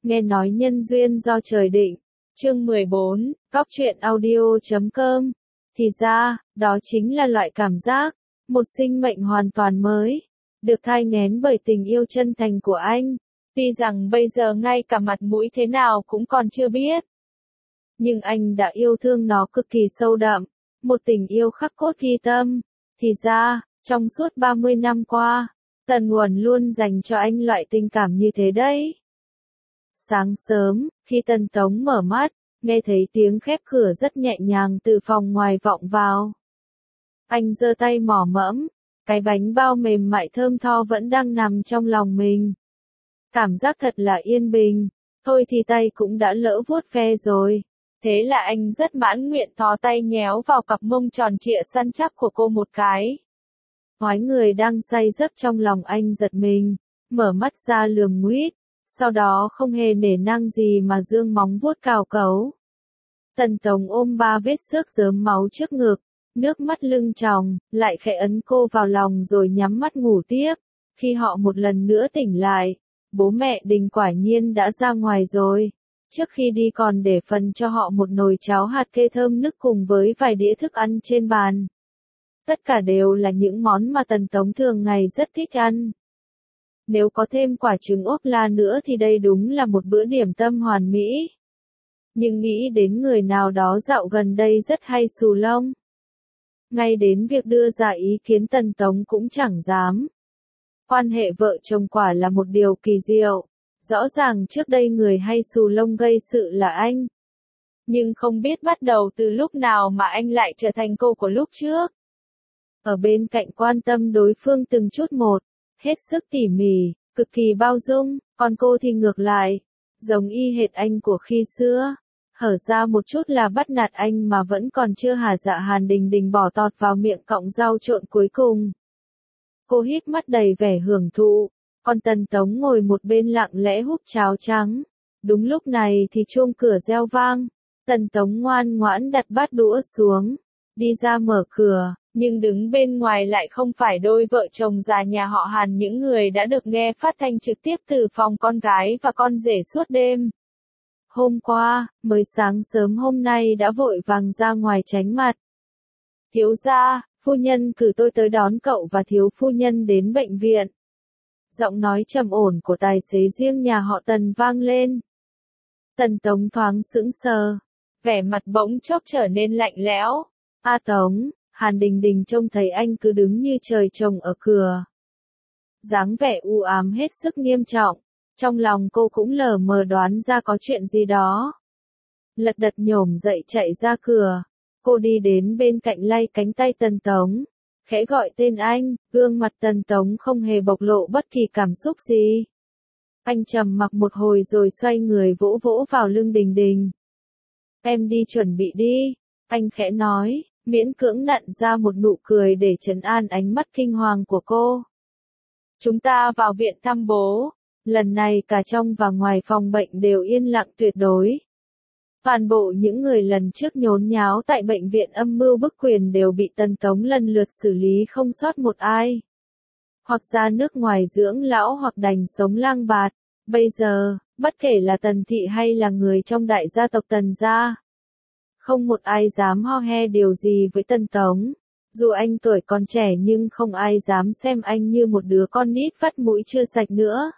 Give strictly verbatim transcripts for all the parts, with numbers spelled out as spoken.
nghe nói nhân duyên do trời định. Chương mười bốn, Cóc truyện audio chấm com. Thì ra, đó chính là loại cảm giác, một sinh mệnh hoàn toàn mới, được thai nghén bởi tình yêu chân thành của anh. Tuy rằng bây giờ ngay cả mặt mũi thế nào cũng còn chưa biết, nhưng anh đã yêu thương nó cực kỳ sâu đậm, một tình yêu khắc cốt ghi tâm. Thì ra, trong suốt ba mươi năm qua, Tần Uẩn luôn dành cho anh loại tình cảm như thế đấy. Sáng sớm, khi Tần Tống mở mắt, nghe thấy tiếng khép cửa rất nhẹ nhàng từ phòng ngoài vọng vào. Anh giơ tay mỏ mẫm, cái bánh bao mềm mại thơm tho vẫn đang nằm trong lòng mình. Cảm giác thật là yên bình, thôi thì tay cũng đã lỡ vuốt ve rồi. Thế là anh rất mãn nguyện thò tay nhéo vào cặp mông tròn trịa săn chắc của cô một cái. Ngoái người đang say giấc trong lòng anh giật mình, mở mắt ra lườm nguýt, sau đó không hề nể nang gì mà dương móng vuốt cào cấu. Tần Tống ôm ba vết xước rớm máu trước ngực, nước mắt lưng tròng, lại khẽ ấn cô vào lòng rồi nhắm mắt ngủ tiếp. Khi họ một lần nữa tỉnh lại, bố mẹ Đình quả nhiên đã ra ngoài rồi. Trước khi đi còn để phần cho họ một nồi cháo hạt kê thơm nức cùng với vài đĩa thức ăn trên bàn. Tất cả đều là những món mà Tần Tống thường ngày rất thích ăn. Nếu có thêm quả trứng ốp la nữa thì đây đúng là một bữa điểm tâm hoàn mỹ. Nhưng nghĩ đến người nào đó dạo gần đây rất hay xù lông. Ngay đến việc đưa ra ý kiến Tần Tống cũng chẳng dám. Quan hệ vợ chồng quả là một điều kỳ diệu. Rõ ràng trước đây người hay xù lông gây sự là anh. Nhưng không biết bắt đầu từ lúc nào mà anh lại trở thành cô của lúc trước. Ở bên cạnh quan tâm đối phương từng chút một, hết sức tỉ mỉ, cực kỳ bao dung, còn cô thì ngược lại, giống y hệt anh của khi xưa. Hở ra một chút là bắt nạt anh mà vẫn còn chưa hả dạ Hàn Đình Đình bỏ tọt vào miệng cọng rau trộn cuối cùng. Cô híp mắt đầy vẻ hưởng thụ, còn Tần Tống ngồi một bên lặng lẽ húp cháo trắng. Đúng lúc này thì chuông cửa reo vang, Tần Tống ngoan ngoãn đặt bát đũa xuống, đi ra mở cửa, nhưng đứng bên ngoài lại không phải đôi vợ chồng già nhà họ Hàn, những người đã được nghe phát thanh trực tiếp từ phòng con gái và con rể suốt đêm. Hôm qua, mới sáng sớm hôm nay đã vội vàng ra ngoài tránh mặt. Thiếu gia, phu nhân cử tôi tới đón cậu và thiếu phu nhân đến bệnh viện. Giọng nói trầm ổn của tài xế riêng nhà họ Tần vang lên. Tần Tống thoáng sững sờ, vẻ mặt bỗng chốc trở nên lạnh lẽo. A Tống, Hàn Đình Đình trông thấy anh cứ đứng như trời trồng ở cửa. Dáng vẻ u ám hết sức nghiêm trọng, trong lòng cô cũng lờ mờ đoán ra có chuyện gì đó. Lật đật nhổm dậy chạy ra cửa, cô đi đến bên cạnh lay cánh tay Tần Tống, khẽ gọi tên anh, gương mặt Tần Tống không hề bộc lộ bất kỳ cảm xúc gì. Anh trầm mặc một hồi rồi xoay người vỗ vỗ vào lưng Đình Đình. Em đi chuẩn bị đi, anh khẽ nói, miễn cưỡng nặn ra một nụ cười để trấn an ánh mắt kinh hoàng của cô. Chúng ta vào viện thăm bố, lần này cả trong và ngoài phòng bệnh đều yên lặng tuyệt đối. Toàn bộ những người lần trước nhốn nháo tại bệnh viện âm mưu bức quyền đều bị Tần Tống lần lượt xử lý không sót một ai. Hoặc ra nước ngoài dưỡng lão hoặc đành sống lang bạt. Bây giờ, bất kể là Tần Thị hay là người trong đại gia tộc Tần gia, không một ai dám ho he điều gì với Tần Tống. Dù anh tuổi còn trẻ nhưng không ai dám xem anh như một đứa con nít vắt mũi chưa sạch nữa.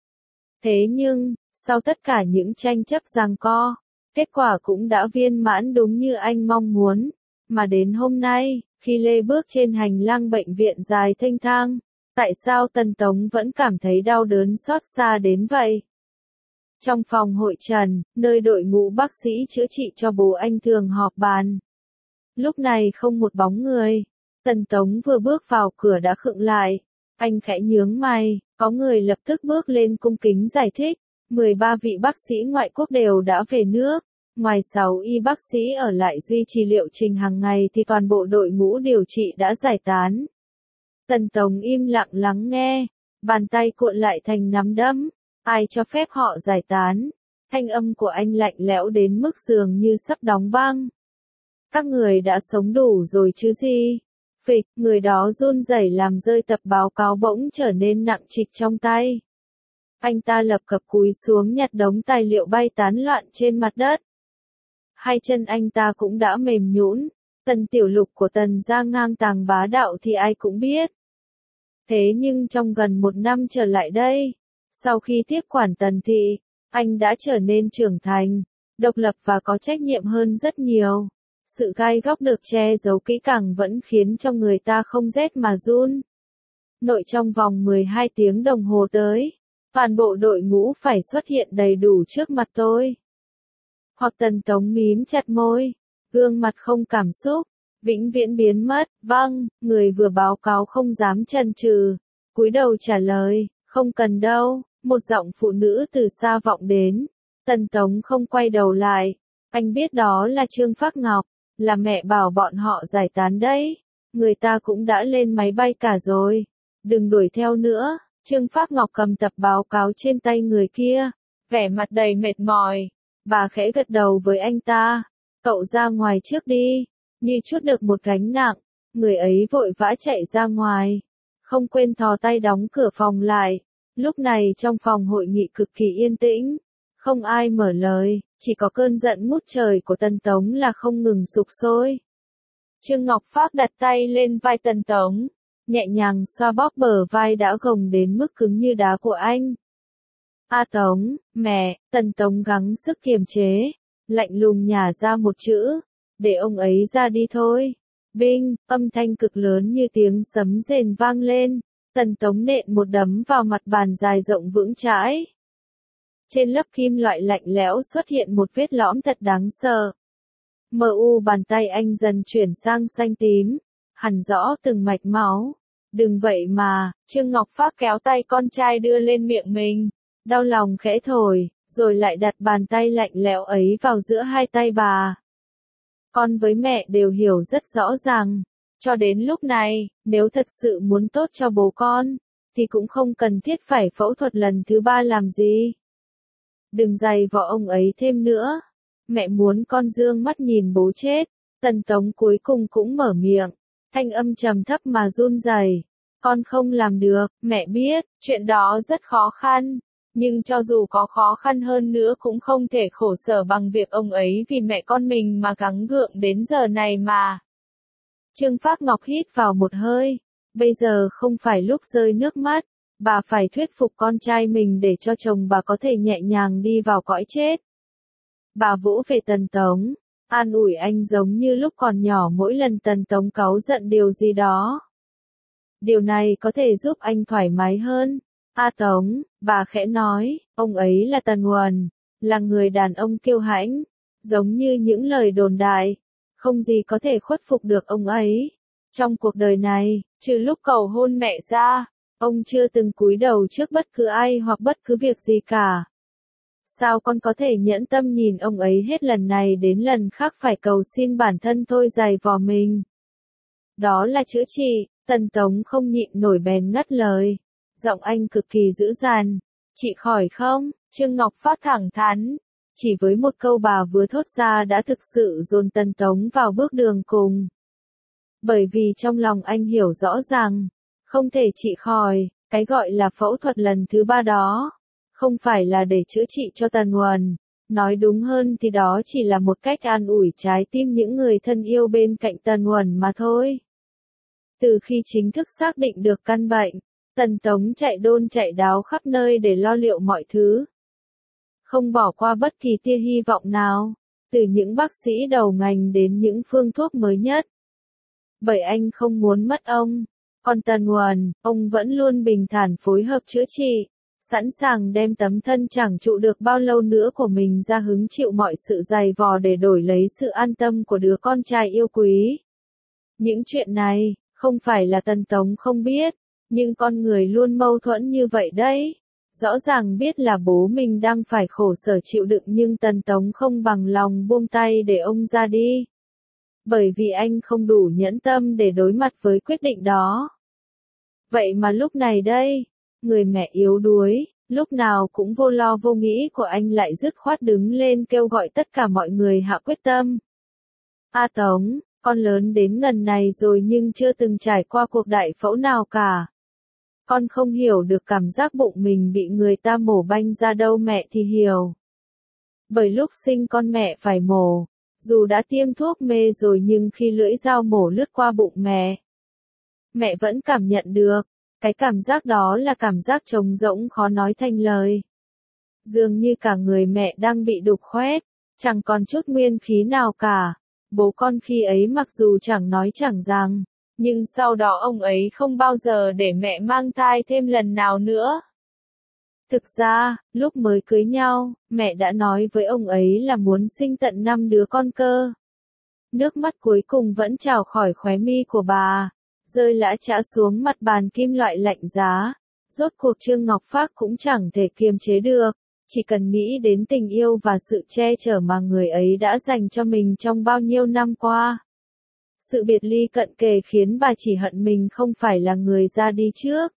Thế nhưng, sau tất cả những tranh chấp giằng co, kết quả cũng đã viên mãn đúng như anh mong muốn. Mà đến hôm nay, khi lê bước trên hành lang bệnh viện dài thênh thang, tại sao Tần Tống vẫn cảm thấy đau đớn xót xa đến vậy? Trong phòng hội trần, nơi đội ngũ bác sĩ chữa trị cho bố anh thường họp bàn. Lúc này không một bóng người. Tần Tống vừa bước vào cửa đã khựng lại. Anh khẽ nhướng mày, có người lập tức bước lên cung kính giải thích. mười ba vị bác sĩ ngoại quốc đều đã về nước. Ngoài sáu y bác sĩ ở lại duy trì liệu trình hàng ngày thì toàn bộ đội ngũ điều trị đã giải tán. Tần Tống im lặng lắng nghe, bàn tay cuộn lại thành nắm đấm. Ai cho phép họ giải tán? Thanh âm của anh lạnh lẽo đến mức dường như sắp đóng băng. Các người đã sống đủ rồi chứ gì? Phịch, người đó run rẩy làm rơi tập báo cáo bỗng trở nên nặng trịch trong tay. Anh ta lập cập cúi xuống nhặt đống tài liệu bay tán loạn trên mặt đất. Hai chân anh ta cũng đã mềm nhũn. Tần Tiểu Lục của Tần gia ngang tàng bá đạo thì ai cũng biết. Thế nhưng trong gần một năm trở lại đây, sau khi tiếp quản Tần thị, anh đã trở nên trưởng thành, độc lập và có trách nhiệm hơn rất nhiều. Sự gai góc được che giấu kỹ càng vẫn khiến cho người ta không rét mà run. Nội trong vòng mười hai tiếng đồng hồ tới, toàn bộ đội ngũ phải xuất hiện đầy đủ trước mặt tôi. Hoặc Tần Tống mím chặt môi, gương mặt không cảm xúc, vĩnh viễn biến mất. Vâng, người vừa báo cáo không dám chần chừ, cúi đầu trả lời, không cần đâu. Một giọng phụ nữ từ xa vọng đến. Tần Tống không quay đầu lại. Anh biết đó là Trương Phác Ngọc, là mẹ bảo bọn họ giải tán đấy. Người ta cũng đã lên máy bay cả rồi. Đừng đuổi theo nữa. Trương Phác Ngọc cầm tập báo cáo trên tay người kia, vẻ mặt đầy mệt mỏi. Bà khẽ gật đầu với anh ta. Cậu ra ngoài trước đi. Như chút được một gánh nặng, người ấy vội vã chạy ra ngoài. Không quên thò tay đóng cửa phòng lại. Lúc này trong phòng hội nghị cực kỳ yên tĩnh, không ai mở lời, chỉ có cơn giận ngút trời của Tần Tống là không ngừng sục sôi. Trương Ngọc Phác đặt tay lên vai Tần Tống, nhẹ nhàng xoa bóp bờ vai đã gồng đến mức cứng như đá của anh. A Tống, mẹ. Tần Tống gắng sức kiềm chế, lạnh lùng nhả ra một chữ, để ông ấy ra đi thôi. Binh, âm thanh cực lớn như tiếng sấm rền vang lên. Tần Tống nện một đấm vào mặt bàn dài rộng vững chãi. Trên lớp kim loại lạnh lẽo xuất hiện một vết lõm thật đáng sợ. Mờ u bàn tay anh dần chuyển sang xanh tím, hằn rõ từng mạch máu. Đừng vậy mà. Trương Ngọc Phác kéo tay con trai đưa lên miệng mình, đau lòng khẽ thổi, rồi lại đặt bàn tay lạnh lẽo ấy vào giữa hai tay bà. Con với mẹ đều hiểu rất rõ ràng. Cho đến lúc này, nếu thật sự muốn tốt cho bố con, thì cũng không cần thiết phải phẫu thuật lần thứ ba làm gì. Đừng giày vò ông ấy thêm nữa. Mẹ muốn con dương mắt nhìn bố chết. Tần Tống cuối cùng cũng mở miệng, thanh âm trầm thấp mà run rẩy. Con không làm được, mẹ biết, chuyện đó rất khó khăn. Nhưng cho dù có khó khăn hơn nữa cũng không thể khổ sở bằng việc ông ấy vì mẹ con mình mà gắng gượng đến giờ này mà. Trương Phác Ngọc hít vào một hơi. Bây giờ không phải lúc rơi nước mắt. Bà phải thuyết phục con trai mình để cho chồng bà có thể nhẹ nhàng đi vào cõi chết. Bà vỗ về Tần Tống, an ủi anh giống như lúc còn nhỏ mỗi lần Tần Tống cáu giận điều gì đó. Điều này có thể giúp anh thoải mái hơn. A Tống, bà khẽ nói, ông ấy là Tần Uẩn, là người đàn ông kiêu hãnh, giống như những lời đồn đại. Không gì có thể khuất phục được ông ấy. Trong cuộc đời này, trừ lúc cầu hôn mẹ ra, ông chưa từng cúi đầu trước bất cứ ai hoặc bất cứ việc gì cả. Sao con có thể nhẫn tâm nhìn ông ấy hết lần này đến lần khác phải cầu xin bản thân thôi giày vò mình? Đó là chữa trị. Tần Tống không nhịn nổi bèn ngắt lời. Giọng anh cực kỳ dữ dằn. Chị khỏi không? Trương Ngọc Phác thẳng thắn. Chỉ với một câu bà vừa thốt ra đã thực sự dồn Tần Tống vào bước đường cùng. Bởi vì trong lòng anh hiểu rõ ràng, không thể trị khỏi, cái gọi là phẫu thuật lần thứ ba đó, không phải là để chữa trị cho Tần Uẩn. Nói đúng hơn thì đó chỉ là một cách an ủi trái tim những người thân yêu bên cạnh Tần Uẩn mà thôi. Từ khi chính thức xác định được căn bệnh, Tần Tống chạy đôn chạy đáo khắp nơi để lo liệu mọi thứ. Không bỏ qua bất kỳ tia hy vọng nào, từ những bác sĩ đầu ngành đến những phương thuốc mới nhất. Bởi anh không muốn mất ông. Còn Tần Uẩn, ông vẫn luôn bình thản phối hợp chữa trị, sẵn sàng đem tấm thân chẳng trụ được bao lâu nữa của mình ra hứng chịu mọi sự dày vò để đổi lấy sự an tâm của đứa con trai yêu quý. Những chuyện này, không phải là Tần Tống không biết, nhưng con người luôn mâu thuẫn như vậy đấy. Rõ ràng biết là bố mình đang phải khổ sở chịu đựng nhưng Tần Tống không bằng lòng buông tay để ông ra đi. Bởi vì anh không đủ nhẫn tâm để đối mặt với quyết định đó. Vậy mà lúc này đây, người mẹ yếu đuối, lúc nào cũng vô lo vô nghĩ của anh lại dứt khoát đứng lên kêu gọi tất cả mọi người hạ quyết tâm. A Tống, con lớn đến ngần này rồi nhưng chưa từng trải qua cuộc đại phẫu nào cả. Con không hiểu được cảm giác bụng mình bị người ta mổ banh ra đâu, mẹ thì hiểu. Bởi lúc sinh con mẹ phải mổ, dù đã tiêm thuốc mê rồi nhưng khi lưỡi dao mổ lướt qua bụng mẹ, mẹ vẫn cảm nhận được, cái cảm giác đó là cảm giác trống rỗng khó nói thành lời. Dường như cả người mẹ đang bị đục khoét, chẳng còn chút nguyên khí nào cả. Bố con khi ấy mặc dù chẳng nói chẳng rằng, nhưng sau đó ông ấy không bao giờ để mẹ mang thai thêm lần nào nữa. Thực ra, lúc mới cưới nhau, mẹ đã nói với ông ấy là muốn sinh tận năm đứa con cơ. Nước mắt cuối cùng vẫn trào khỏi khóe mi của bà, rơi lã chã xuống mặt bàn kim loại lạnh giá. Rốt cuộc Trương Ngọc Phác cũng chẳng thể kiềm chế được, chỉ cần nghĩ đến tình yêu và sự che chở mà người ấy đã dành cho mình trong bao nhiêu năm qua. Sự biệt ly cận kề khiến bà chỉ hận mình không phải là người ra đi trước.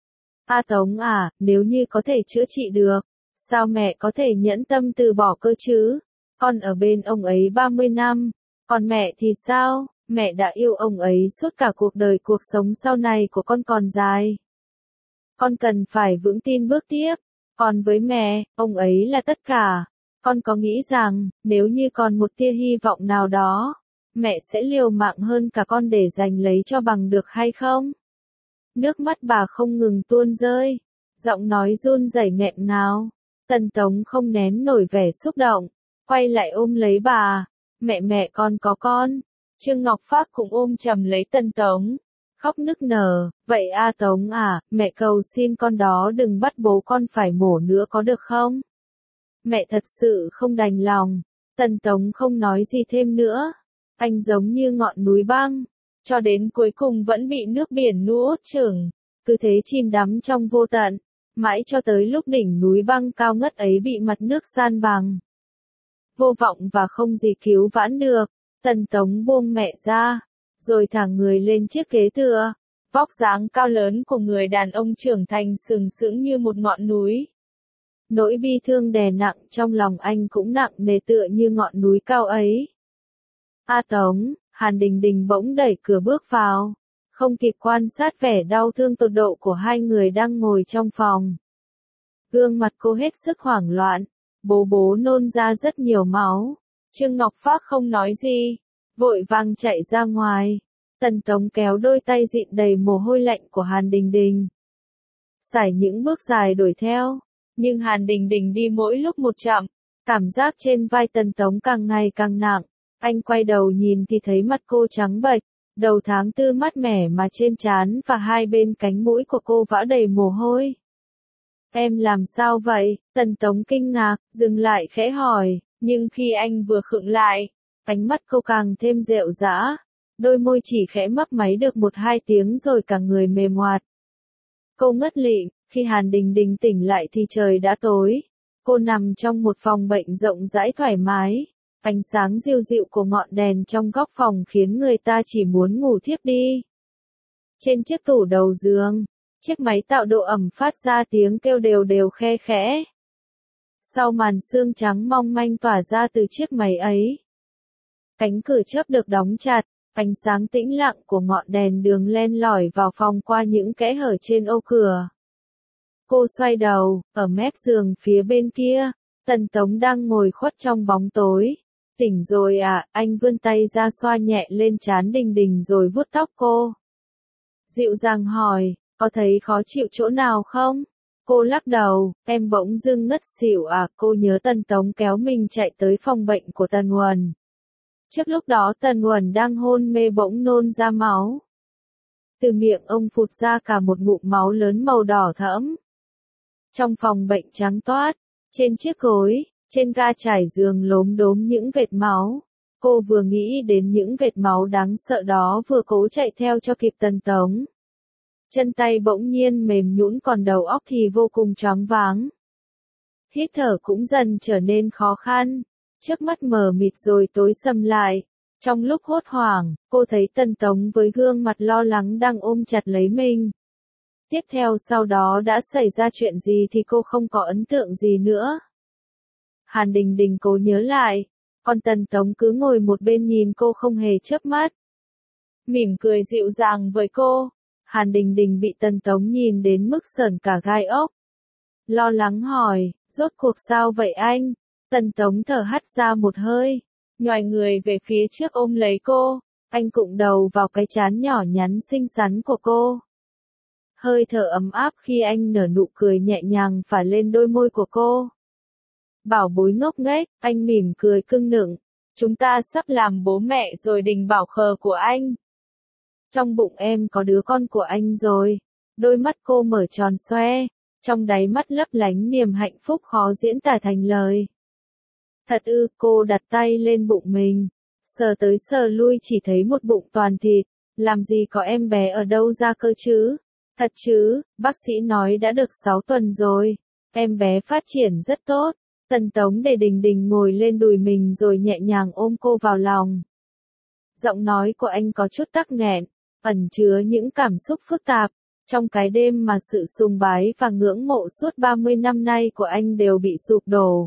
A Tống à, nếu như có thể chữa trị được, sao mẹ có thể nhẫn tâm từ bỏ cơ chứ? Con ở bên ông ấy ba mươi năm, còn mẹ thì sao? Mẹ đã yêu ông ấy suốt cả cuộc đời, cuộc sống sau này của con còn dài. Con cần phải vững tin bước tiếp. Còn với mẹ, ông ấy là tất cả. Con có nghĩ rằng, nếu như còn một tia hy vọng nào đó, mẹ sẽ liều mạng hơn cả con để giành lấy cho bằng được hay không? Nước mắt bà không ngừng tuôn rơi, giọng nói run rẩy nghẹn ngào. Tần Tống không nén nổi vẻ xúc động, quay lại ôm lấy bà. Mẹ mẹ con có con. Trương Ngọc Phác cũng ôm chầm lấy Tần Tống, khóc nức nở. Vậy A Tống à, mẹ cầu xin con đó đừng bắt bố con phải mổ nữa có được không? Mẹ thật sự không đành lòng. Tần Tống không nói gì thêm nữa. Anh giống như ngọn núi băng, cho đến cuối cùng vẫn bị nước biển nuốt chửng, cứ thế chìm đắm trong vô tận, mãi cho tới lúc đỉnh núi băng cao ngất ấy bị mặt nước san bằng. Vô vọng và không gì cứu vãn được, Tần Tống buông mẹ ra, rồi thả người lên chiếc ghế tựa. Vóc dáng cao lớn của người đàn ông trưởng thành sừng sững như một ngọn núi. Nỗi bi thương đè nặng trong lòng anh cũng nặng nề tựa như ngọn núi cao ấy. A Tống, Hàn Đình Đình bỗng đẩy cửa bước vào, không kịp quan sát vẻ đau thương tột độ của hai người đang ngồi trong phòng. Gương mặt cô hết sức hoảng loạn, bố bố nôn ra rất nhiều máu. Trương Ngọc Phác không nói gì, vội vàng chạy ra ngoài. Tần Tống kéo đôi tay dịn đầy mồ hôi lạnh của Hàn Đình Đình, sải những bước dài đuổi theo, nhưng Hàn Đình Đình đi mỗi lúc một chậm, cảm giác trên vai Tần Tống càng ngày càng nặng. Anh quay đầu nhìn thì thấy mặt cô trắng bệch, đầu tháng tư mát mẻ mà trên trán và hai bên cánh mũi của cô vã đầy mồ hôi. Em làm sao vậy? Tần Tống kinh ngạc, dừng lại khẽ hỏi, nhưng khi anh vừa khựng lại, ánh mắt cô càng thêm rệu rã, đôi môi chỉ khẽ mấp máy được một hai tiếng rồi cả người mềm oạt. Cô ngất lịm, khi Hàn Đình Đình tỉnh lại thì trời đã tối. Cô nằm trong một phòng bệnh rộng rãi thoải mái. Ánh sáng dịu dịu của ngọn đèn trong góc phòng khiến người ta chỉ muốn ngủ thiếp đi. Trên chiếc tủ đầu giường, chiếc máy tạo độ ẩm phát ra tiếng kêu đều đều khe khẽ. Sau màn sương trắng mong manh tỏa ra từ chiếc máy ấy, cánh cửa chớp được đóng chặt, ánh sáng tĩnh lặng của ngọn đèn đường len lỏi vào phòng qua những kẽ hở trên ô cửa. Cô xoay đầu, ở mép giường phía bên kia, Tần Tống đang ngồi khuất trong bóng tối. Tỉnh rồi à, anh vươn tay ra xoa nhẹ lên trán Đình Đình rồi vuốt tóc cô. Dịu dàng hỏi, có thấy khó chịu chỗ nào không? Cô lắc đầu, em bỗng dưng ngất xỉu à, cô nhớ Tần Tống kéo mình chạy tới phòng bệnh của Tần Uẩn. Trước lúc đó Tần Uẩn đang hôn mê bỗng nôn ra máu. Từ miệng ông phụt ra cả một ngụm máu lớn màu đỏ thẫm. Trong phòng bệnh trắng toát, trên chiếc gối, trên ga trải giường lốm đốm những vệt máu. Cô vừa nghĩ đến những vệt máu đáng sợ đó vừa cố chạy theo cho kịp Tần Tống. Chân tay bỗng nhiên mềm nhũn còn đầu óc thì vô cùng choáng váng. Hít thở cũng dần trở nên khó khăn, trước mắt mờ mịt rồi tối sầm lại. Trong lúc hốt hoảng, cô thấy Tần Tống với gương mặt lo lắng đang ôm chặt lấy mình. Tiếp theo sau đó đã xảy ra chuyện gì thì cô không có ấn tượng gì nữa. Hàn Đình Đình cố nhớ lại, còn Tần Tống cứ ngồi một bên nhìn cô không hề chớp mắt. Mỉm cười dịu dàng với cô. Hàn Đình Đình bị Tần Tống nhìn đến mức sởn cả gai ốc. Lo lắng hỏi, rốt cuộc sao vậy anh? Tần Tống thở hắt ra một hơi, nhoài người về phía trước ôm lấy cô, anh cụng đầu vào cái trán nhỏ nhắn xinh xắn của cô. Hơi thở ấm áp khi anh nở nụ cười nhẹ nhàng phả lên đôi môi của cô. Bảo bối ngốc nghếch, anh mỉm cười cưng nựng. Chúng ta sắp làm bố mẹ rồi. Đình Bảo khờ của anh. Trong bụng em có đứa con của anh rồi. Đôi mắt cô mở tròn xoe, trong đáy mắt lấp lánh niềm hạnh phúc khó diễn tả thành lời. Thật ư? Cô đặt tay lên bụng mình, sờ tới sờ lui chỉ thấy một bụng toàn thịt. Làm gì có em bé ở đâu ra cơ chứ? Thật chứ, bác sĩ nói đã được sáu tuần rồi. Em bé phát triển rất tốt. Tần Tống để Đình Đình ngồi lên đùi mình rồi nhẹ nhàng ôm cô vào lòng. Giọng nói của anh có chút tắc nghẹn, ẩn chứa những cảm xúc phức tạp. Trong cái đêm mà sự sùng bái và ngưỡng mộ suốt ba mươi năm nay của anh đều bị sụp đổ.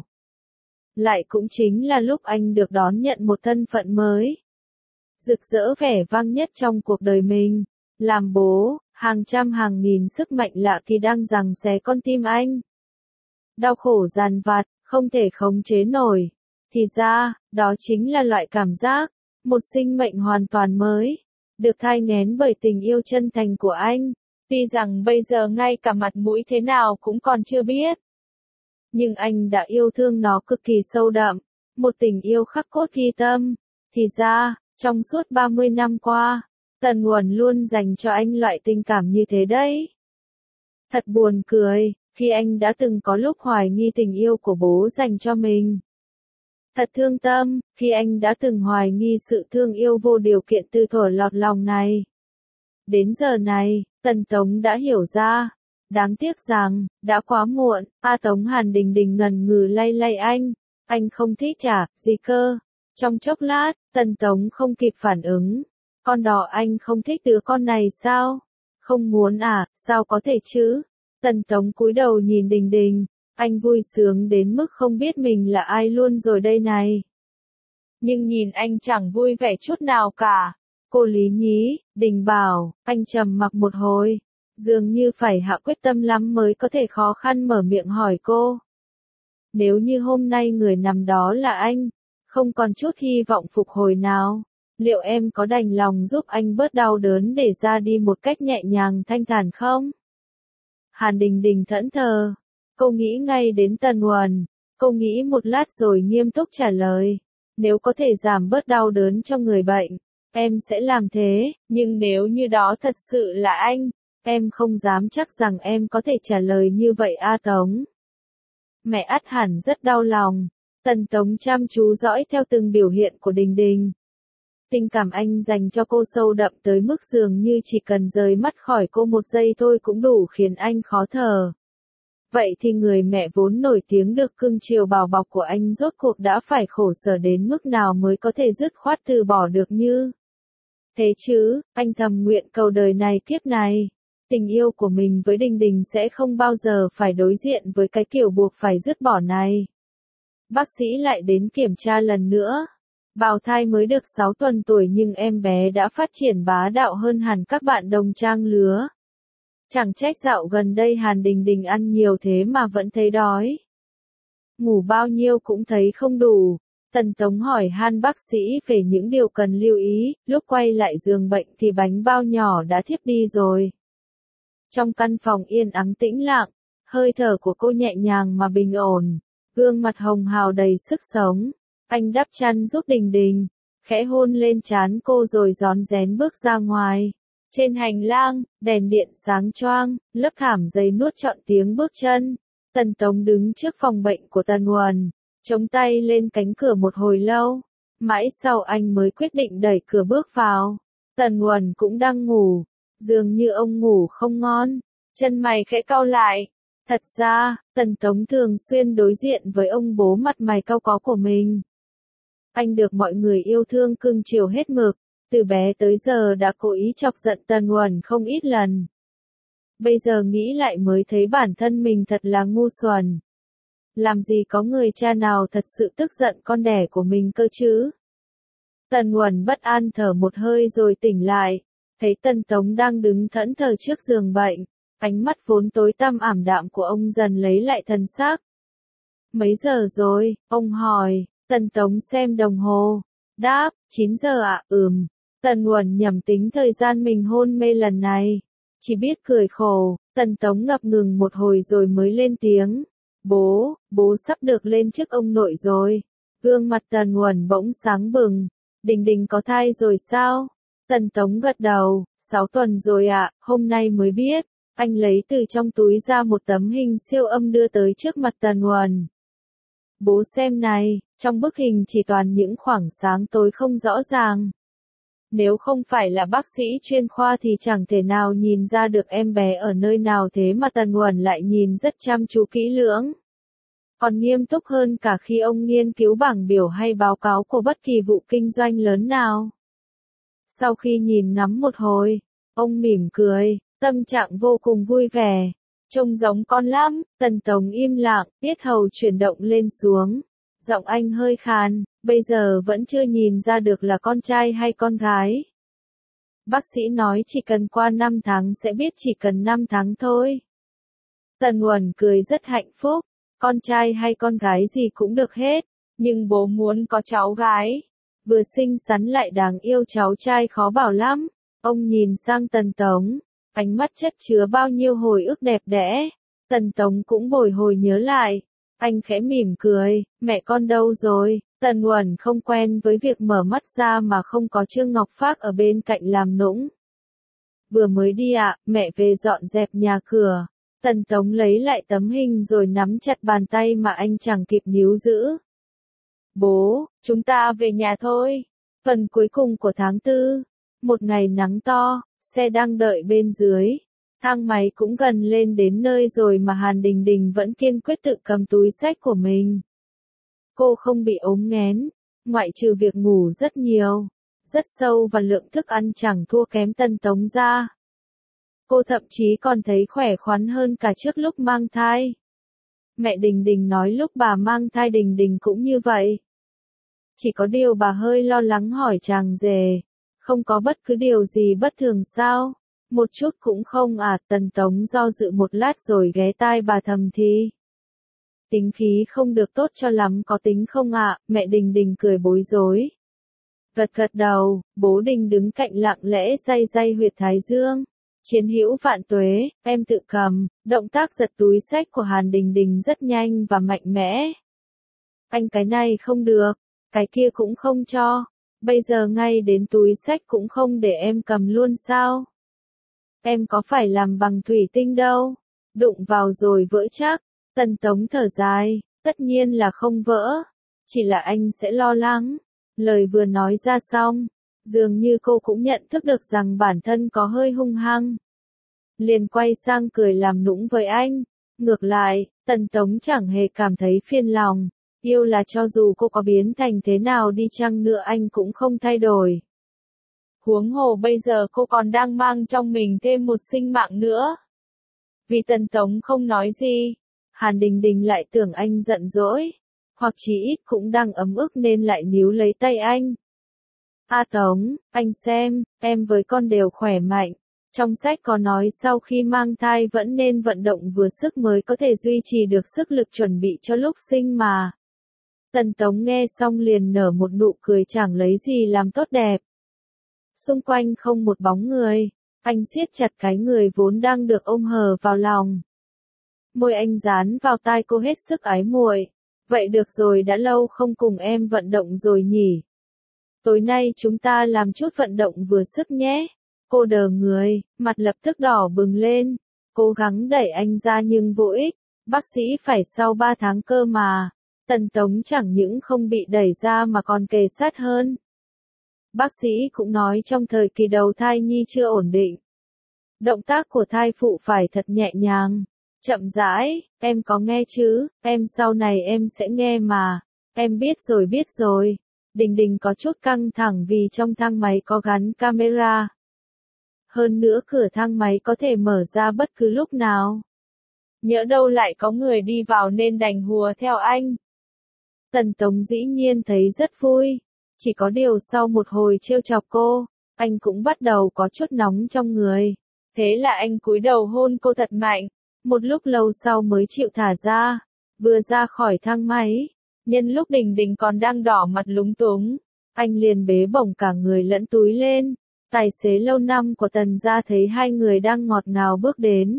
Lại cũng chính là lúc anh được đón nhận một thân phận mới. Rực rỡ vẻ vang nhất trong cuộc đời mình. Làm bố, hàng trăm hàng nghìn sức mạnh lạ thì đang giằng xé con tim anh. Đau khổ dằn vặt, không thể khống chế nổi. Thì ra, đó chính là loại cảm giác, một sinh mệnh hoàn toàn mới, được thai nghén bởi tình yêu chân thành của anh. Tuy rằng bây giờ ngay cả mặt mũi thế nào cũng còn chưa biết. Nhưng anh đã yêu thương nó cực kỳ sâu đậm, một tình yêu khắc cốt ghi tâm. Thì ra, trong suốt ba mươi năm qua, Tần Uẩn luôn dành cho anh loại tình cảm như thế đấy. Thật buồn cười, khi anh đã từng có lúc hoài nghi tình yêu của bố dành cho mình. Thật thương tâm, khi anh đã từng hoài nghi sự thương yêu vô điều kiện từ thuở lọt lòng này. Đến giờ này, Tần Tống đã hiểu ra. Đáng tiếc rằng, đã quá muộn. A Tống. Hàn Đình Đình ngần ngừ lay lay anh. Anh không thích à, gì cơ? Trong chốc lát, Tần Tống không kịp phản ứng. Con đỏ anh không thích đứa con này sao? Không muốn à, sao có thể chứ? Tần Tống cúi đầu nhìn Đình Đình. Anh vui sướng đến mức không biết mình là ai luôn rồi đây này. Nhưng nhìn anh chẳng vui vẻ chút nào cả. Cô Lý nhí, Đình bảo, anh trầm mặc một hồi. Dường như phải hạ quyết tâm lắm mới có thể khó khăn mở miệng hỏi cô. Nếu như hôm nay người nằm đó là anh, không còn chút hy vọng phục hồi nào, liệu em có đành lòng giúp anh bớt đau đớn để ra đi một cách nhẹ nhàng thanh thản không? Hàn Đình Đình thẫn thờ. Cô nghĩ ngay đến Tần Uẩn. Cô nghĩ một lát rồi nghiêm túc trả lời. Nếu có thể giảm bớt đau đớn cho người bệnh, em sẽ làm thế. Nhưng nếu như đó thật sự là anh, em không dám chắc rằng em có thể trả lời như vậy. A Tống. Mẹ ắt hẳn rất đau lòng. Tần Tống chăm chú dõi theo từng biểu hiện của Đình Đình. Tình cảm anh dành cho cô sâu đậm tới mức dường như chỉ cần rời mắt khỏi cô một giây thôi cũng đủ khiến anh khó thở. Vậy thì người mẹ vốn nổi tiếng được cưng chiều bảo bọc của anh rốt cuộc đã phải khổ sở đến mức nào mới có thể dứt khoát từ bỏ được như thế chứ? Anh thầm nguyện cầu đời này kiếp này, tình yêu của mình với Đình Đình sẽ không bao giờ phải đối diện với cái kiểu buộc phải dứt bỏ này. Bác sĩ lại đến kiểm tra lần nữa. Bào thai mới được sáu tuần tuổi nhưng em bé đã phát triển bá đạo hơn hẳn các bạn đồng trang lứa. Chẳng trách dạo gần đây Hàn Đình Đình ăn nhiều thế mà vẫn thấy đói. Ngủ bao nhiêu cũng thấy không đủ. Tần Tống hỏi han bác sĩ về những điều cần lưu ý, lúc quay lại giường bệnh thì bánh bao nhỏ đã thiếp đi rồi. Trong căn phòng yên ắng tĩnh lặng, hơi thở của cô nhẹ nhàng mà bình ổn, gương mặt hồng hào đầy sức sống. Anh đắp chăn giúp Đình Đình, khẽ hôn lên trán cô rồi rón rén bước ra ngoài. Trên hành lang, đèn điện sáng choang, lớp thảm dày nuốt trọn tiếng bước chân. Tần Tống đứng trước phòng bệnh của Tần Uẩn, chống tay lên cánh cửa một hồi lâu. Mãi sau anh mới quyết định đẩy cửa bước vào. Tần Uẩn cũng đang ngủ, dường như ông ngủ không ngon, chân mày khẽ cau lại. Thật ra, Tần Tống thường xuyên đối diện với ông bố mặt mày cau có của mình. Anh được mọi người yêu thương cưng chiều hết mực, từ bé tới giờ đã cố ý chọc giận Tần Uẩn không ít lần. Bây giờ nghĩ lại mới thấy bản thân mình thật là ngu xuẩn. Làm gì có người cha nào thật sự tức giận con đẻ của mình cơ chứ? Tần Uẩn bất an thở một hơi rồi tỉnh lại, Thấy Tần Tống đang đứng thẫn thờ trước giường bệnh, ánh mắt vốn tối tăm ảm đạm của ông dần lấy lại thần sắc. Mấy giờ rồi, ông hỏi. Tần Tống xem đồng hồ. Đáp, chín giờ ạ, ừm. Tần Uẩn nhầm tính thời gian mình hôn mê lần này. Chỉ biết cười khổ, Tần Tống ngập ngừng một hồi rồi mới lên tiếng. Bố, bố sắp được lên chức ông nội rồi. Gương mặt Tần Uẩn bỗng sáng bừng. Đình Đình có thai rồi sao? Tần Tống gật đầu, sáu tuần rồi ạ, hôm nay mới biết. Anh lấy từ trong túi ra một tấm hình siêu âm đưa tới trước mặt Tần Uẩn. Bố xem này, trong bức hình chỉ toàn những khoảng sáng tối không rõ ràng. Nếu không phải là bác sĩ chuyên khoa thì chẳng thể nào nhìn ra được em bé ở nơi nào, thế mà Tần Uẩn lại nhìn rất chăm chú kỹ lưỡng. Còn nghiêm túc hơn cả khi ông nghiên cứu bảng biểu hay báo cáo của bất kỳ vụ kinh doanh lớn nào. Sau khi nhìn ngắm một hồi, ông mỉm cười, tâm trạng vô cùng vui vẻ. Trông giống con lắm. Tần Tống im lặng, yết hầu chuyển động lên xuống. Giọng anh hơi khàn, bây giờ vẫn chưa nhìn ra được là con trai hay con gái. Bác sĩ nói chỉ cần qua năm tháng sẽ biết, chỉ cần năm tháng thôi. Tần Uẩn cười rất hạnh phúc, con trai hay con gái gì cũng được hết, nhưng bố muốn có cháu gái. Vừa xinh xắn lại đáng yêu, cháu trai khó bảo lắm. Ông nhìn sang Tần Tống, ánh mắt chất chứa bao nhiêu hồi ức đẹp đẽ. Tần Tống cũng bồi hồi nhớ lại. Anh khẽ mỉm cười, mẹ con đâu rồi? Tần Uẩn không quen với việc mở mắt ra mà không có Trương Ngọc Phác ở bên cạnh làm nũng. Vừa mới đi ạ, mẹ về dọn dẹp nhà cửa. Tần Tống lấy lại tấm hình rồi nắm chặt bàn tay mà anh chẳng kịp níu giữ. Bố, chúng ta về nhà thôi. Phần cuối cùng của tháng tư, một ngày nắng to, xe đang đợi bên dưới. Thang máy cũng gần lên đến nơi rồi mà Hàn Đình Đình vẫn kiên quyết tự cầm túi xách của mình. Cô không bị ốm nghén, ngoại trừ việc ngủ rất nhiều, rất sâu và lượng thức ăn chẳng thua kém Tần Tống ra. Cô thậm chí còn thấy khỏe khoắn hơn cả trước lúc mang thai. Mẹ Đình Đình nói lúc bà mang thai Đình Đình cũng như vậy. Chỉ có điều bà hơi lo lắng hỏi chàng rể, không có bất cứ điều gì bất thường sao? Một chút cũng không à. Tần Tống do dự một lát rồi ghé tai bà thầm thì. Tính khí không được tốt cho lắm có tính không ạ? Mẹ Đình Đình cười bối rối. Gật gật đầu, bố Đình đứng cạnh lặng lẽ day day huyệt thái dương. Chiến hữu vạn tuế, em tự cầm. Động tác giật túi xách của Hàn Đình Đình rất nhanh và mạnh mẽ. Anh cái này không được, cái kia cũng không cho. Bây giờ ngay đến túi xách cũng không để em cầm luôn sao? Em có phải làm bằng thủy tinh đâu. Đụng vào rồi vỡ chắc. Tần Tống thở dài, tất nhiên là không vỡ. Chỉ là anh sẽ lo lắng. Lời vừa nói ra xong, dường như cô cũng nhận thức được rằng bản thân có hơi hung hăng. Liền quay sang cười làm nũng với anh. Ngược lại, Tần Tống chẳng hề cảm thấy phiền lòng. Yêu là cho dù cô có biến thành thế nào đi chăng nữa anh cũng không thay đổi. Huống hồ bây giờ cô còn đang mang trong mình thêm một sinh mạng nữa. Vì Tần Tống không nói gì, Hàn Đình Đình lại tưởng anh giận dỗi, hoặc chỉ ít cũng đang ấm ức nên lại níu lấy tay anh. A Tống, anh xem, em với con đều khỏe mạnh. Trong sách có nói sau khi mang thai vẫn nên vận động vừa sức mới có thể duy trì được sức lực chuẩn bị cho lúc sinh mà. Tần Tống nghe xong liền nở một nụ cười chẳng lấy gì làm tốt đẹp. Xung quanh không một bóng người, anh siết chặt cái người vốn đang được ôm hờ vào lòng. Môi anh dán vào tai cô hết sức ái muội. Vậy được rồi, đã lâu không cùng em vận động rồi nhỉ? Tối nay chúng ta làm chút vận động vừa sức nhé. Cô đờ người, mặt lập tức đỏ bừng lên. Cố gắng đẩy anh ra nhưng vô ích. Bác sĩ phải sau ba tháng cơ mà. Tần Tống chẳng những không bị đẩy ra mà còn kề sát hơn. Bác sĩ cũng nói trong thời kỳ đầu thai nhi chưa ổn định. Động tác của thai phụ phải thật nhẹ nhàng, chậm rãi. Em có nghe chứ? Em sau này em sẽ nghe mà. Em biết rồi biết rồi. Đình Đình có chút căng thẳng vì trong thang máy có gắn camera. Hơn nữa cửa thang máy có thể mở ra bất cứ lúc nào. Nhỡ đâu lại có người đi vào nên đành hùa theo anh. Tần Tống dĩ nhiên thấy rất vui. Chỉ có điều sau một hồi trêu chọc cô, anh cũng bắt đầu có chút nóng trong người. Thế là anh cúi đầu hôn cô thật mạnh, một lúc lâu sau mới chịu thả ra. Vừa ra khỏi thang máy, nhân lúc Đình Đình còn đang đỏ mặt lúng túng, anh liền bế bổng cả người lẫn túi lên. Tài xế lâu năm của Tần gia thấy hai người đang ngọt ngào bước đến,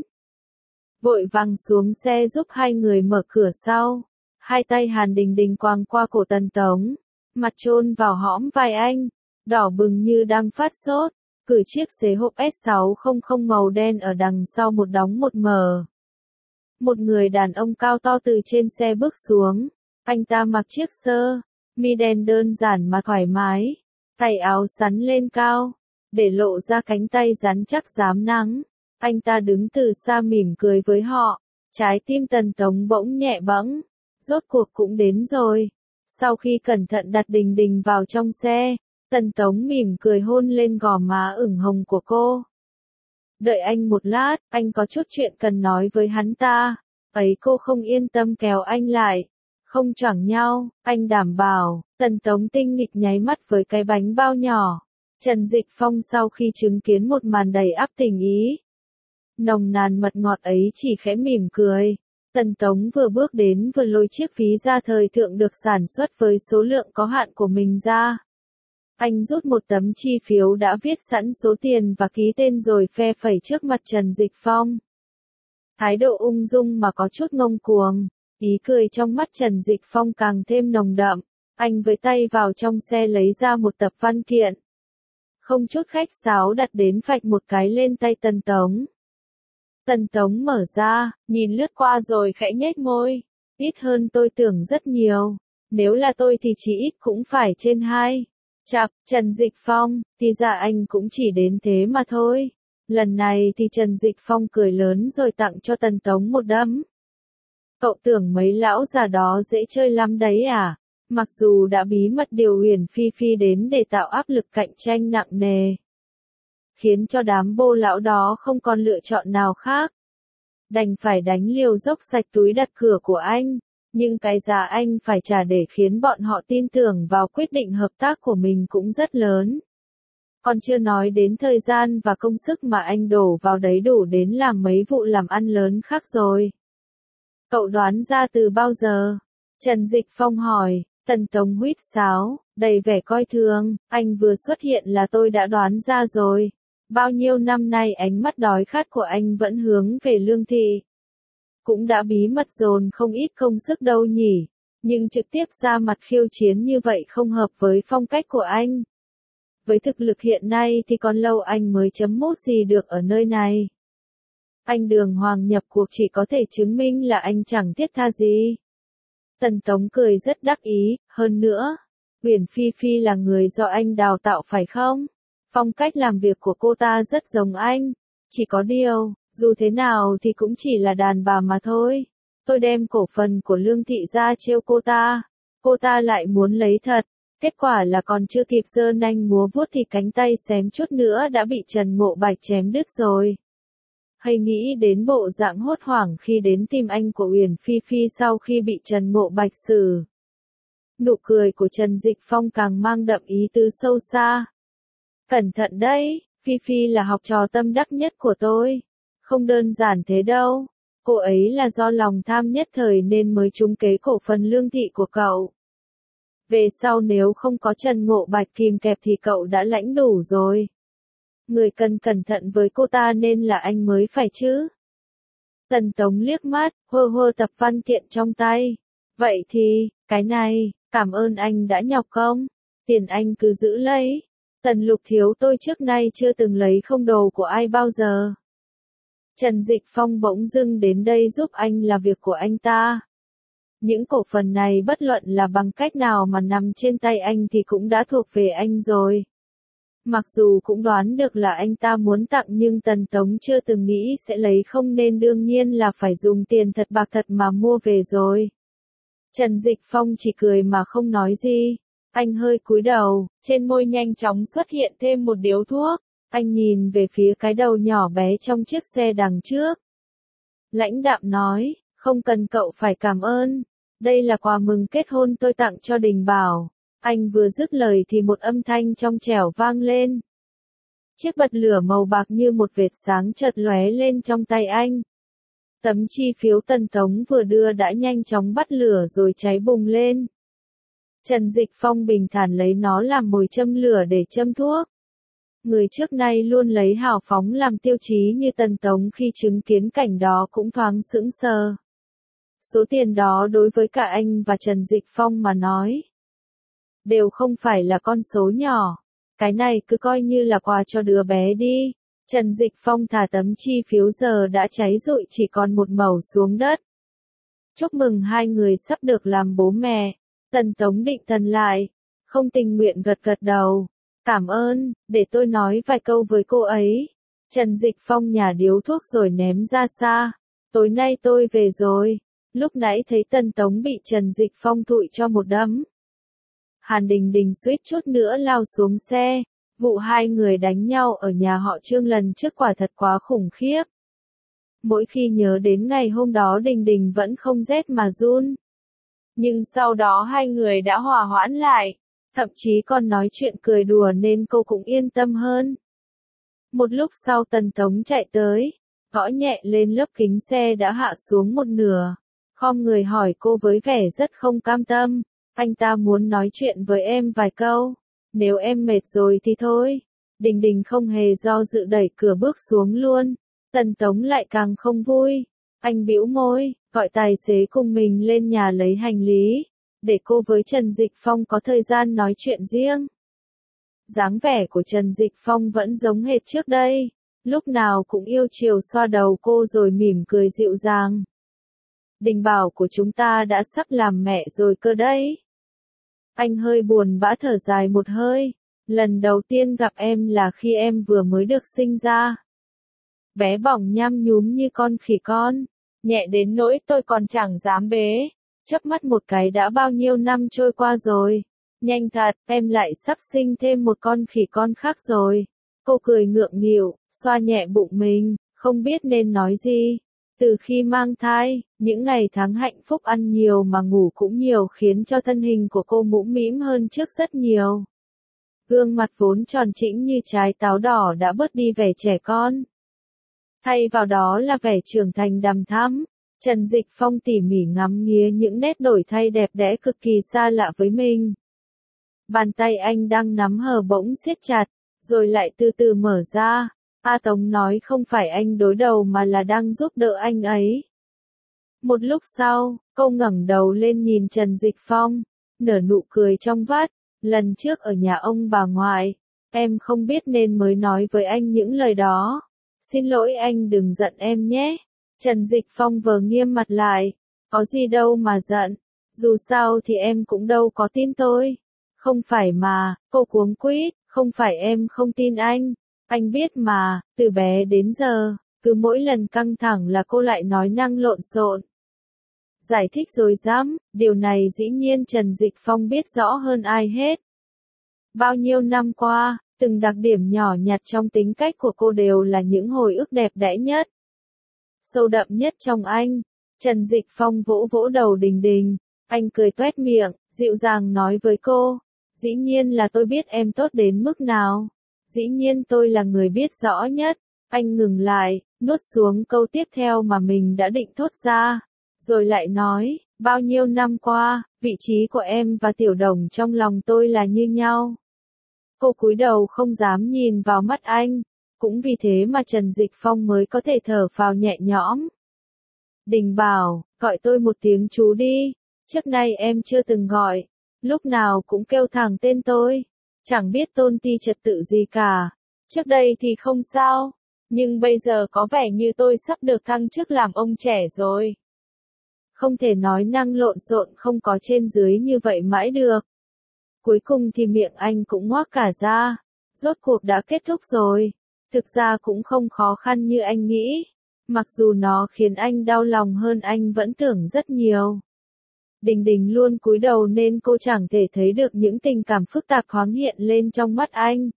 vội vàng xuống xe giúp hai người mở cửa sau. Hai tay Hàn Đình Đình quàng qua cổ Tần Tống, mặt chôn vào hõm vai anh, đỏ bừng như đang phát sốt, cử chiếc xế hộp S sáu trăm màu đen ở đằng sau một đóng một mở. Một người đàn ông cao to từ trên xe bước xuống, anh ta mặc chiếc sơ mi đen đơn giản mà thoải mái, tay áo sắn lên cao, để lộ ra cánh tay rắn chắc rám nắng. Anh ta đứng từ xa mỉm cười với họ, trái tim Tần Tống bỗng nhẹ bẫng, rốt cuộc cũng đến rồi. Sau khi cẩn thận đặt Đình Đình vào trong xe, Tần Tống mỉm cười hôn lên gò má ửng hồng của cô. Đợi anh một lát, anh có chút chuyện cần nói với hắn ta. Ấy cô không yên tâm kéo anh lại. Không choảng nhau, anh đảm bảo. Tần Tống tinh nghịch nháy mắt với cái bánh bao nhỏ. Trần Dịch Phong sau khi chứng kiến một màn đầy ắp tình ý, nồng nàn mật ngọt ấy chỉ khẽ mỉm cười. Tần Tống vừa bước đến vừa lôi chiếc ví da thời thượng được sản xuất với số lượng có hạn của mình ra. Anh rút một tấm chi phiếu đã viết sẵn số tiền và ký tên rồi phe phẩy trước mặt Trần Dịch Phong. Thái độ ung dung mà có chút ngông cuồng, ý cười trong mắt Trần Dịch Phong càng thêm nồng đậm. Anh với tay vào trong xe lấy ra một tập văn kiện, không chút khách sáo đặt đến phạch một cái lên tay Tần Tống. Tần Tống mở ra, nhìn lướt qua rồi khẽ nhếch môi. Ít hơn tôi tưởng rất nhiều. Nếu là tôi thì chỉ ít cũng phải trên hai. Chạc, Trần Dịch Phong, thì ra anh cũng chỉ đến thế mà thôi. Lần này thì Trần Dịch Phong cười lớn rồi tặng cho Tần Tống một đấm. Cậu tưởng mấy lão già đó dễ chơi lắm đấy à? Mặc dù đã bí mật điều Huyền Phi Phi đến để tạo áp lực cạnh tranh nặng nề, khiến cho đám bô lão đó không còn lựa chọn nào khác, đành phải đánh liều dốc sạch túi đặt cửa của anh, nhưng cái giá anh phải trả để khiến bọn họ tin tưởng vào quyết định hợp tác của mình cũng rất lớn. Còn chưa nói đến thời gian và công sức mà anh đổ vào đấy đủ đến làm mấy vụ làm ăn lớn khác rồi. Cậu đoán ra từ bao giờ? Trần Dịch Phong hỏi. Tần Tống huýt sáo, đầy vẻ coi thường, anh vừa xuất hiện là tôi đã đoán ra rồi. Bao nhiêu năm nay ánh mắt đói khát của anh vẫn hướng về Lương Thị. Cũng đã bí mật dồn không ít công sức đâu nhỉ, nhưng trực tiếp ra mặt khiêu chiến như vậy không hợp với phong cách của anh. Với thực lực hiện nay thì còn lâu anh mới chấm mút gì được ở nơi này. Anh Đường Hoàng nhập cuộc chỉ có thể chứng minh là anh chẳng thiết tha gì. Tần Tống cười rất đắc ý, hơn nữa, Huyền Phi Phi là người do anh đào tạo phải không? Phong cách làm việc của cô ta rất giống anh, chỉ có điều, dù thế nào thì cũng chỉ là đàn bà mà thôi. Tôi đem cổ phần của Lương Thị ra trêu cô ta, cô ta lại muốn lấy thật, kết quả là còn chưa kịp giơ nanh múa vuốt thì cánh tay xém chút nữa đã bị Trần Ngộ Bạch chém đứt rồi. Hay nghĩ đến bộ dạng hốt hoảng khi đến tìm anh của Huyền Phi Phi sau khi bị Trần Ngộ Bạch xử. Nụ cười của Trần Dịch Phong càng mang đậm ý tứ sâu xa. Cẩn thận đấy, Phi Phi là học trò tâm đắc nhất của tôi. Không đơn giản thế đâu. Cô ấy là do lòng tham nhất thời nên mới trúng kế cổ phần Lương Thị của cậu. Về sau nếu không có Trần Ngộ Bạch kìm kẹp thì cậu đã lãnh đủ rồi. Người cần cẩn thận với cô ta nên là anh mới phải chứ. Tần Tống liếc mắt, hơ hơ tập văn kiện trong tay. Vậy thì, cái này, cảm ơn anh đã nhọc công. Tiền anh cứ giữ lấy. Tần Lục thiếu tôi trước nay chưa từng lấy không đồ của ai bao giờ. Trần Dịch Phong bỗng dưng đến đây giúp anh là việc của anh ta. Những cổ phần này bất luận là bằng cách nào mà nằm trên tay anh thì cũng đã thuộc về anh rồi. Mặc dù cũng đoán được là anh ta muốn tặng nhưng Tần Tống chưa từng nghĩ sẽ lấy không nên đương nhiên là phải dùng tiền thật bạc thật mà mua về rồi. Trần Dịch Phong chỉ cười mà không nói gì. Anh hơi cúi đầu, trên môi nhanh chóng xuất hiện thêm một điếu thuốc. Anh nhìn về phía cái đầu nhỏ bé trong chiếc xe đằng trước. Lãnh đạm nói, không cần cậu phải cảm ơn. Đây là quà mừng kết hôn tôi tặng cho Đình Bảo. Anh vừa dứt lời thì một âm thanh trong trẻo vang lên. Chiếc bật lửa màu bạc như một vệt sáng chợt lóe lên trong tay anh. Tấm chi phiếu Tần Tống vừa đưa đã nhanh chóng bắt lửa rồi cháy bùng lên. Trần Dịch Phong bình thản lấy nó làm mồi châm lửa để châm thuốc. Người trước nay luôn lấy hào phóng làm tiêu chí như Tần Tống khi chứng kiến cảnh đó cũng thoáng sững sờ. Số tiền đó đối với cả anh và Trần Dịch Phong mà nói, đều không phải là con số nhỏ. Cái này cứ coi như là quà cho đứa bé đi. Trần Dịch Phong thả tấm chi phiếu giờ đã cháy rụi chỉ còn một mẩu xuống đất. Chúc mừng hai người sắp được làm bố mẹ. Tần Tống định thần lại, không tình nguyện gật gật đầu. Cảm ơn, để tôi nói vài câu với cô ấy. Trần Dịch Phong nhả điếu thuốc rồi ném ra xa. Tối nay tôi về rồi. Lúc nãy thấy Tần Tống bị Trần Dịch Phong thụi cho một đấm. Hàn Đình Đình suýt chút nữa lao xuống xe. Vụ hai người đánh nhau ở nhà họ Trương lần trước quả thật quá khủng khiếp. Mỗi khi nhớ đến ngày hôm đó Đình Đình vẫn không rét mà run. Nhưng sau đó hai người đã hòa hoãn lại, thậm chí còn nói chuyện cười đùa nên cô cũng yên tâm hơn. Một lúc sau Tần Tống chạy tới, gõ nhẹ lên lớp kính xe đã hạ xuống một nửa, khom người hỏi cô với vẻ rất không cam tâm, anh ta muốn nói chuyện với em vài câu, nếu em mệt rồi thì thôi. Đình Đình không hề do dự đẩy cửa bước xuống luôn, Tần Tống lại càng không vui, anh bĩu môi, gọi tài xế cùng mình lên nhà lấy hành lý, để cô với Trần Dịch Phong có thời gian nói chuyện riêng. Dáng vẻ của Trần Dịch Phong vẫn giống hệt trước đây, lúc nào cũng yêu chiều xoa đầu cô rồi mỉm cười dịu dàng. Đình bảo của chúng ta đã sắp làm mẹ rồi cơ đấy. Anh hơi buồn bã thở dài một hơi, lần đầu tiên gặp em là khi em vừa mới được sinh ra. Bé bỏng nhăm nhúm như con khỉ con, nhẹ đến nỗi tôi còn chẳng dám bế. Chớp mắt một cái đã bao nhiêu năm trôi qua rồi. Nhanh thật, em lại sắp sinh thêm một con khỉ con khác rồi. Cô cười ngượng nghịu, xoa nhẹ bụng mình, không biết nên nói gì. Từ khi mang thai, những ngày tháng hạnh phúc ăn nhiều mà ngủ cũng nhiều khiến cho thân hình của cô mũm mĩm hơn trước rất nhiều. Gương mặt vốn tròn trĩnh như trái táo đỏ đã bớt đi vẻ trẻ con. Thay vào đó là vẻ trưởng thành đằm thắm. Trần Dịch Phong tỉ mỉ ngắm nghía những nét đổi thay đẹp đẽ cực kỳ xa lạ với mình. Bàn tay anh đang nắm hờ bỗng siết chặt, rồi lại từ từ mở ra. A Tống nói không phải anh đối đầu mà là đang giúp đỡ anh ấy. Một lúc sau, cô ngẩng đầu lên nhìn Trần Dịch Phong, nở nụ cười trong vắt. Lần trước ở nhà ông bà ngoại, em không biết nên mới nói với anh những lời đó. Xin lỗi anh đừng giận em nhé. Trần Dịch Phong vờ nghiêm mặt lại, có gì đâu mà giận, dù sao thì em cũng đâu có tin tôi. Không phải mà, cô cuống quýt, không phải em không tin anh, anh biết mà, từ bé đến giờ, cứ mỗi lần căng thẳng là cô lại nói năng lộn xộn. Giải thích rồi dám, điều này dĩ nhiên Trần Dịch Phong biết rõ hơn ai hết. Bao nhiêu năm qua, từng đặc điểm nhỏ nhặt trong tính cách của cô đều là những hồi ức đẹp đẽ nhất. Sâu đậm nhất trong anh. Trần Dịch Phong vỗ vỗ đầu Đình Đình, anh cười toét miệng, dịu dàng nói với cô, dĩ nhiên là tôi biết em tốt đến mức nào, dĩ nhiên tôi là người biết rõ nhất. Anh ngừng lại, nuốt xuống câu tiếp theo mà mình đã định thốt ra, rồi lại nói, bao nhiêu năm qua, vị trí của em và Tiểu Đồng trong lòng tôi là như nhau. Cô cúi đầu không dám nhìn vào mắt anh. Cũng vì thế mà Trần Dịch Phong mới có thể thở phào nhẹ nhõm. Đình bảo, gọi tôi một tiếng chú đi, trước nay em chưa từng gọi, lúc nào cũng kêu thẳng tên tôi, chẳng biết tôn ti trật tự gì cả, trước đây thì không sao, nhưng bây giờ có vẻ như tôi sắp được thăng chức làm ông trẻ rồi. Không thể nói năng lộn xộn không có trên dưới như vậy mãi được. Cuối cùng thì miệng anh cũng ngoác cả ra, rốt cuộc đã kết thúc rồi. Thực ra cũng không khó khăn như anh nghĩ, mặc dù nó khiến anh đau lòng hơn anh vẫn tưởng rất nhiều. Đình Đình luôn cúi đầu nên cô chẳng thể thấy được những tình cảm phức tạp thoáng hiện lên trong mắt anh.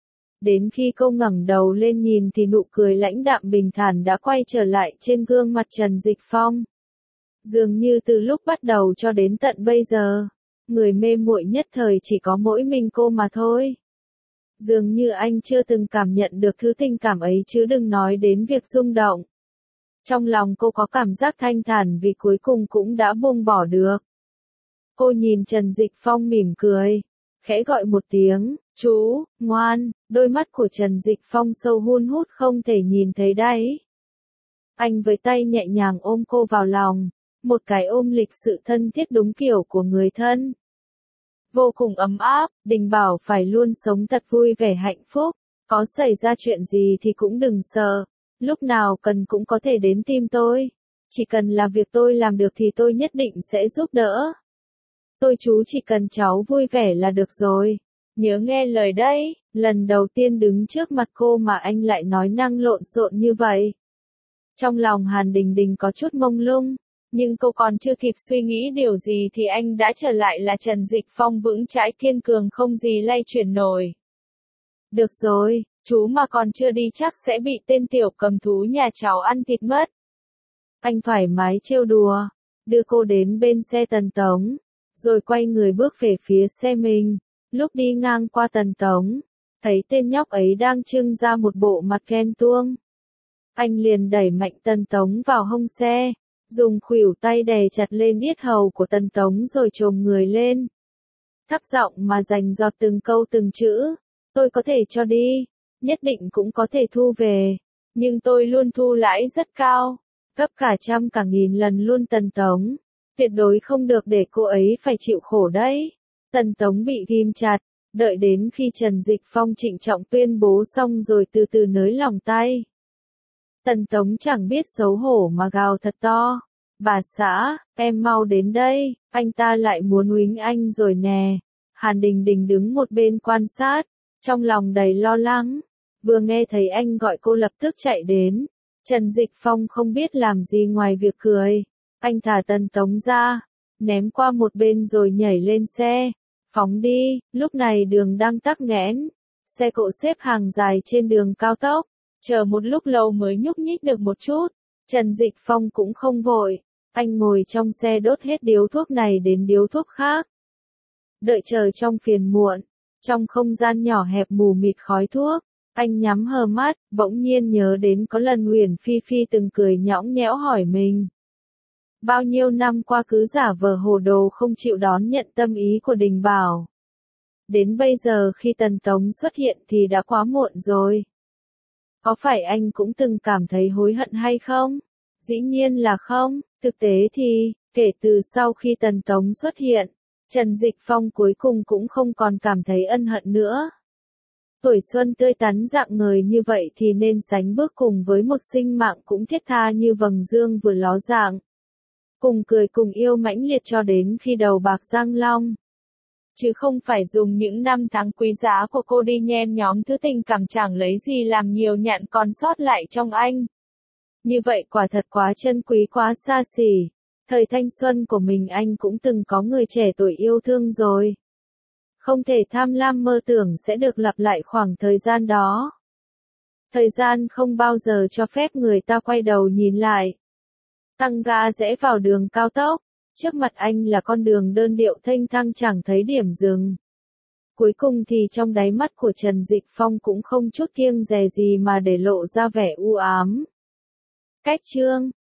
Đến khi cô ngẩng đầu lên nhìn thì nụ cười lãnh đạm bình thản đã quay trở lại trên gương mặt Trần Dịch Phong. Dường như từ lúc bắt đầu cho đến tận bây giờ, người mê muội nhất thời chỉ có mỗi mình cô mà thôi. Dường như anh chưa từng cảm nhận được thứ tình cảm ấy chứ đừng nói đến việc rung động. Trong lòng cô có cảm giác thanh thản vì cuối cùng cũng đã buông bỏ được. Cô nhìn Trần Dịch Phong mỉm cười, khẽ gọi một tiếng, chú, ngoan, đôi mắt của Trần Dịch Phong sâu hun hút không thể nhìn thấy đáy. Anh với tay nhẹ nhàng ôm cô vào lòng, một cái ôm lịch sự thân thiết đúng kiểu của người thân. Vô cùng ấm áp, Đình bảo phải luôn sống thật vui vẻ hạnh phúc, có xảy ra chuyện gì thì cũng đừng sợ, lúc nào cần cũng có thể đến tìm tôi, chỉ cần là việc tôi làm được thì tôi nhất định sẽ giúp đỡ. Tôi chú chỉ cần cháu vui vẻ là được rồi, nhớ nghe lời đấy. Lần đầu tiên đứng trước mặt cô mà anh lại nói năng lộn xộn như vậy. Trong lòng Hàn Đình Đình có chút mông lung, nhưng cô còn chưa kịp suy nghĩ điều gì thì anh đã trở lại là Trần Dịch Phong vững chãi kiên cường không gì lay chuyển nổi. Được rồi, chú mà còn chưa đi chắc sẽ bị tên tiểu cầm thú nhà cháu ăn thịt mất. Anh thoải mái trêu đùa, đưa cô đến bên xe Tần Tống, rồi quay người bước về phía xe mình. Lúc đi ngang qua Tần Tống, thấy tên nhóc ấy đang trưng ra một bộ mặt ghen tuông. Anh liền đẩy mạnh Tần Tống vào hông xe, dùng khuỷu tay đè chặt lên yết hầu của Tần Tống rồi chồm người lên. Thấp giọng mà rành giọt từng câu từng chữ, tôi có thể cho đi, nhất định cũng có thể thu về, nhưng tôi luôn thu lãi rất cao, gấp cả trăm cả nghìn lần luôn Tần Tống, tuyệt đối không được để cô ấy phải chịu khổ đấy. Tần Tống bị ghim chặt, đợi đến khi Trần Dịch Phong trịnh trọng tuyên bố xong rồi từ từ nới lỏng tay. Tần Tống chẳng biết xấu hổ mà gào thật to, bà xã, em mau đến đây, anh ta lại muốn uýnh anh rồi nè. Hàn Đình Đình đứng một bên quan sát, trong lòng đầy lo lắng, vừa nghe thấy anh gọi cô lập tức chạy đến. Trần Dịch Phong không biết làm gì ngoài việc cười, anh thả Tần Tống ra, ném qua một bên rồi nhảy lên xe, phóng đi. Lúc này đường đang tắc nghẽn, xe cộ xếp hàng dài trên đường cao tốc, chờ một lúc lâu mới nhúc nhích được một chút. Trần Dịch Phong cũng không vội, anh ngồi trong xe đốt hết điếu thuốc này đến điếu thuốc khác. Đợi chờ trong phiền muộn, trong không gian nhỏ hẹp mù mịt khói thuốc, anh nhắm hờ mắt, bỗng nhiên nhớ đến có lần Huyền Phi Phi từng cười nhõng nhẽo hỏi mình. Bao nhiêu năm qua cứ giả vờ hồ đồ không chịu đón nhận tâm ý của Đình Bảo. Đến bây giờ khi Tần Tống xuất hiện thì đã quá muộn rồi. Có phải anh cũng từng cảm thấy hối hận hay không? Dĩ nhiên là không, thực tế thì, kể từ sau khi Tần Tống xuất hiện, Trần Dịch Phong cuối cùng cũng không còn cảm thấy ân hận nữa. Tuổi xuân tươi tắn rạng ngời như vậy thì nên sánh bước cùng với một sinh mạng cũng thiết tha như vầng dương vừa ló dạng. Cùng cười cùng yêu mãnh liệt cho đến khi đầu bạc răng long. Chứ không phải dùng những năm tháng quý giá của cô đi nhen nhóm thứ tình cảm chẳng lấy gì làm nhiều nhạn còn sót lại trong anh. Như vậy quả thật quá chân quý quá xa xỉ. Thời thanh xuân của mình anh cũng từng có người trẻ tuổi yêu thương rồi. Không thể tham lam mơ tưởng sẽ được lặp lại khoảng thời gian đó. Thời gian không bao giờ cho phép người ta quay đầu nhìn lại. Tăng ga rẽ vào đường cao tốc, trước mặt anh là con đường đơn điệu thênh thang chẳng thấy điểm dừng. Cuối cùng thì trong đáy mắt của Trần Dịch Phong cũng không chút kiêng dè gì mà để lộ ra vẻ u ám. Cách chương